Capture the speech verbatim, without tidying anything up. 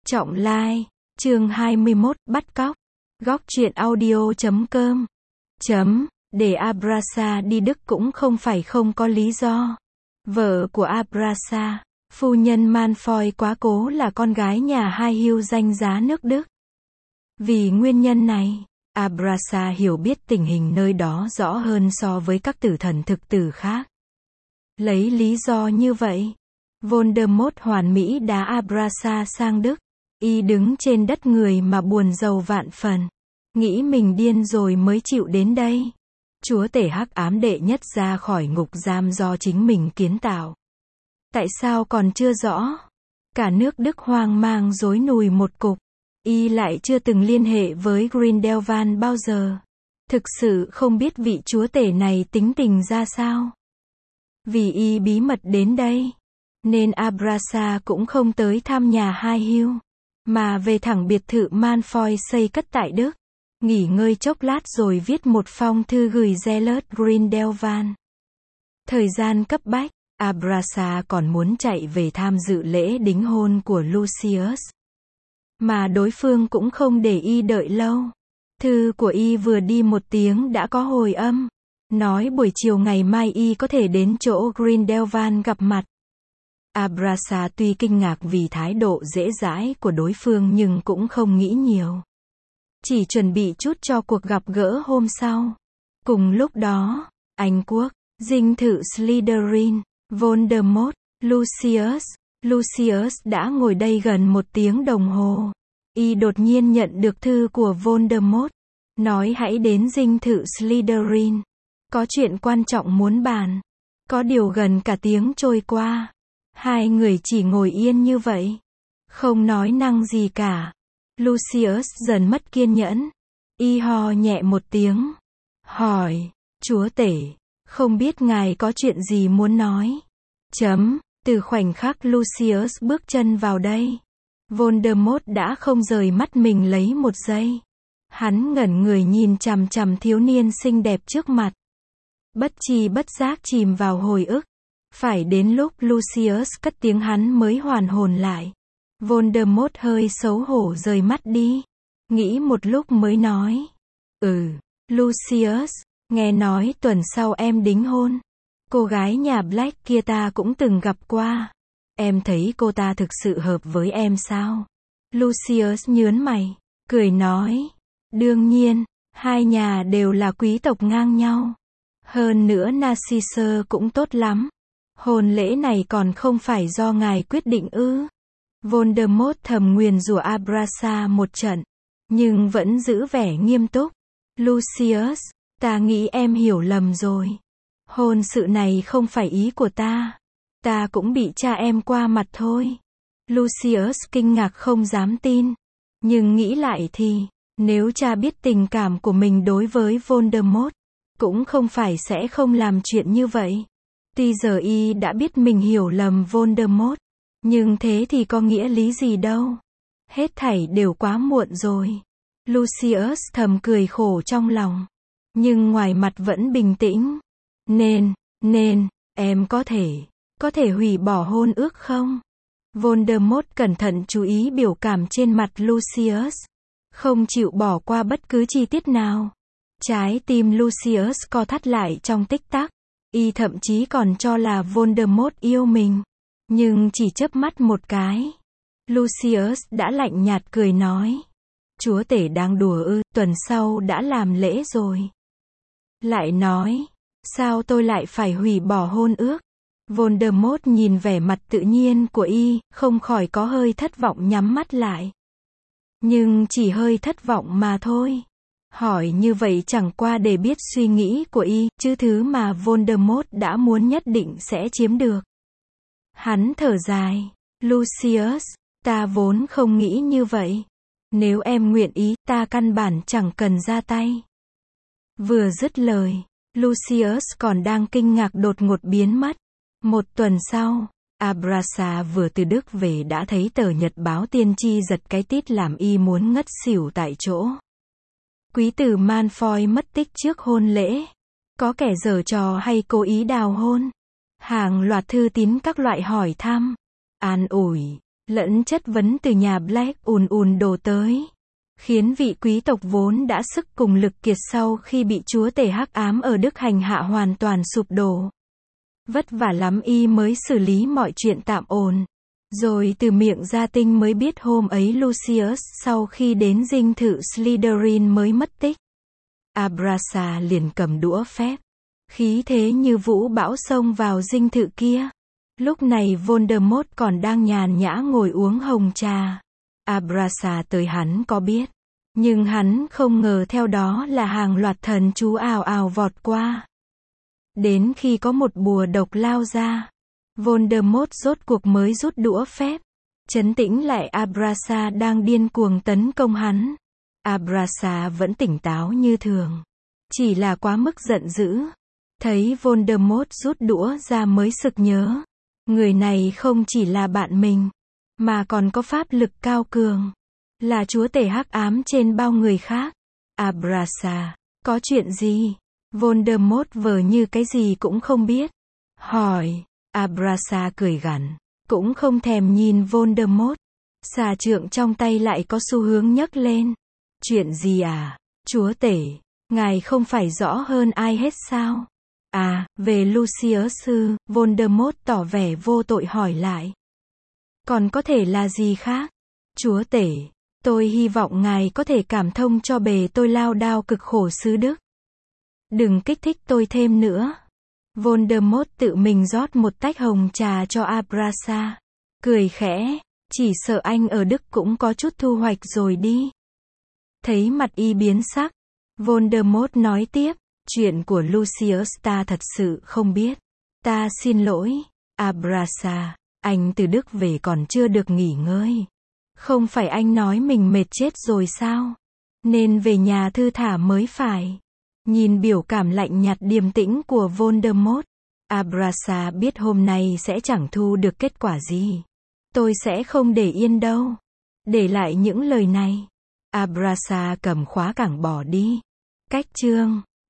Trọng Lai, chương hai mươi mốt, bắt cóc. Góc truyện audio chấm com. Chấm, để Abraxa đi Đức cũng không phải không có lý do. Vợ của Abraxa, phu nhân Malfoy quá cố là con gái nhà hai hưu danh giá nước Đức. Vì nguyên nhân này, Abraxa hiểu biết tình hình nơi đó rõ hơn so với các tử thần thực tử khác. Lấy lý do như vậy, Voldemort hoàn mỹ đá Abraxa sang Đức. Y đứng trên đất người mà buồn rầu vạn phần. Nghĩ mình điên rồi mới chịu đến đây. Chúa tể hắc ám đệ nhất ra khỏi ngục giam do chính mình kiến tạo. Tại sao còn chưa rõ? Cả nước Đức hoang mang rối nùi một cục. Y lại chưa từng liên hệ với Grindelwald bao giờ. Thực sự không biết vị chúa tể này tính tình ra sao. Vì y bí mật đến đây, nên Abraxa cũng không tới thăm nhà hai hưu, mà về thẳng biệt thự Malfoy xây cất tại Đức. Nghỉ ngơi chốc lát rồi viết một phong thư gửi Gellert Grindelwald. Thời gian cấp bách, Abraxa còn muốn chạy về tham dự lễ đính hôn của Lucius. Mà đối phương cũng không để y đợi lâu. Thư của y vừa đi một tiếng đã có hồi âm. Nói buổi chiều ngày mai y có thể đến chỗ Grindelwald gặp mặt. Abraxa tuy kinh ngạc vì thái độ dễ dãi của đối phương nhưng cũng không nghĩ nhiều. Chỉ chuẩn bị chút cho cuộc gặp gỡ hôm sau. Cùng lúc đó, Anh Quốc, dinh thự Slytherin, Voldemort, Lucius. Lucius đã ngồi đây gần một tiếng đồng hồ. Y đột nhiên nhận được thư của Voldemort. Nói hãy đến dinh thự Slytherin. Có chuyện quan trọng muốn bàn. Có điều gần cả tiếng trôi qua. Hai người chỉ ngồi yên như vậy. Không nói năng gì cả. Lucius dần mất kiên nhẫn. Y ho nhẹ một tiếng. Hỏi, chúa tể, không biết ngài có chuyện gì muốn nói? Chấm, từ khoảnh khắc Lucius bước chân vào đây, Voldemort đã không rời mắt mình lấy một giây. Hắn ngẩn người nhìn chằm chằm thiếu niên xinh đẹp trước mặt. Bất tri bất giác chìm vào hồi ức. Phải đến lúc Lucius cất tiếng hắn mới hoàn hồn lại. Voldemort hơi xấu hổ rời mắt đi. Nghĩ một lúc mới nói. Ừ, Lucius, nghe nói tuần sau em đính hôn. Cô gái nhà Black kia ta cũng từng gặp qua. Em thấy cô ta thực sự hợp với em sao? Lucius nhớn mày, cười nói. Đương nhiên, hai nhà đều là quý tộc ngang nhau. Hơn nữa Narcisse cũng tốt lắm. Hôn lễ này còn không phải do ngài quyết định ư? Voldemort thầm nguyền rủa Abraxa một trận, nhưng vẫn giữ vẻ nghiêm túc. Lucius, ta nghĩ em hiểu lầm rồi. Hôn sự này không phải ý của ta. Ta cũng bị cha em qua mặt thôi. Lucius kinh ngạc không dám tin. Nhưng nghĩ lại thì, nếu cha biết tình cảm của mình đối với Voldemort, cũng không phải sẽ không làm chuyện như vậy. Tuy giờ y đã biết mình hiểu lầm Voldemort, nhưng thế thì có nghĩa lý gì đâu. Hết thảy đều quá muộn rồi. Lucius thầm cười khổ trong lòng. Nhưng ngoài mặt vẫn bình tĩnh. Nên, nên, em có thể, có thể hủy bỏ hôn ước không? Voldemort cẩn thận chú ý biểu cảm trên mặt Lucius. Không chịu bỏ qua bất cứ chi tiết nào. Trái tim Lucius co thắt lại trong tích tắc. Y thậm chí còn cho là Voldemort yêu mình. Nhưng chỉ chớp mắt một cái, Lucius đã lạnh nhạt cười nói. Chúa tể đang đùa ư, tuần sau đã làm lễ rồi. Lại nói, sao tôi lại phải hủy bỏ hôn ước? Voldemort nhìn vẻ mặt tự nhiên của y, không khỏi có hơi thất vọng nhắm mắt lại. Nhưng chỉ hơi thất vọng mà thôi. Hỏi như vậy chẳng qua để biết suy nghĩ của y, chứ thứ mà Voldemort đã muốn nhất định sẽ chiếm được. Hắn thở dài. Lucius, ta vốn không nghĩ như vậy. Nếu em nguyện ý, ta căn bản chẳng cần ra tay. Vừa dứt lời, Lucius còn đang kinh ngạc đột ngột biến mất. Một tuần sau, Abraxa vừa từ Đức về đã thấy tờ nhật báo tiên tri giật cái tít làm y muốn ngất xỉu tại chỗ. Quý tử Malfoy mất tích trước hôn lễ. Có kẻ giở trò hay cố ý đào hôn. Hàng loạt thư tín các loại hỏi thăm, an ủi, lẫn chất vấn từ nhà Black ùn ùn đổ tới, khiến vị quý tộc vốn đã sức cùng lực kiệt sau khi bị chúa tể hắc ám ở Đức hành hạ hoàn toàn sụp đổ. Vất vả lắm y mới xử lý mọi chuyện tạm ổn. Rồi từ miệng gia tinh mới biết hôm ấy Lucius sau khi đến dinh thự Slytherin mới mất tích. Abrasa liền cầm đũa phép, khí thế như vũ bão xông vào dinh thự kia. Lúc này Voldemort còn đang nhàn nhã ngồi uống hồng trà. Abrasa tới hắn có biết, nhưng hắn không ngờ theo đó là hàng loạt thần chú ào ào vọt qua. Đến khi có một bùa độc lao ra, Voldemort rốt cuộc mới rút đũa phép, trấn tĩnh lại Abrasa đang điên cuồng tấn công hắn. Abrasa vẫn tỉnh táo như thường, chỉ là quá mức giận dữ. Thấy Voldemort rút đũa ra mới sực nhớ, người này không chỉ là bạn mình, mà còn có pháp lực cao cường, là chúa tể hắc ám trên bao người khác. Abrasa, có chuyện gì? Voldemort vờ như cái gì cũng không biết, hỏi. Abrasa cười gằn, cũng không thèm nhìn Voldemort. Xà trượng trong tay lại có xu hướng nhấc lên. Chuyện gì à, chúa tể, ngài không phải rõ hơn ai hết sao? À, về Lucius ư? Voldemort tỏ vẻ vô tội hỏi lại. Còn có thể là gì khác? Chúa tể, tôi hy vọng ngài có thể cảm thông cho bề tôi lao đao cực khổ xứ Đức. Đừng kích thích tôi thêm nữa. Voldemort tự mình rót một tách hồng trà cho Abrasa, cười khẽ, chỉ sợ anh ở Đức cũng có chút thu hoạch rồi đi. Thấy mặt y biến sắc, Voldemort nói tiếp, chuyện của Lucius ta thật sự không biết. Ta xin lỗi, Abrasa, anh từ Đức về còn chưa được nghỉ ngơi. Không phải anh nói mình mệt chết rồi sao? Nên về nhà thư thả mới phải. Nhìn biểu cảm lạnh nhạt điềm tĩnh của Voldemort, Abrasa biết hôm nay sẽ chẳng thu được kết quả gì. Tôi sẽ không để yên đâu. Để lại những lời này, Abrasa cầm khóa cảng bỏ đi. Cách chương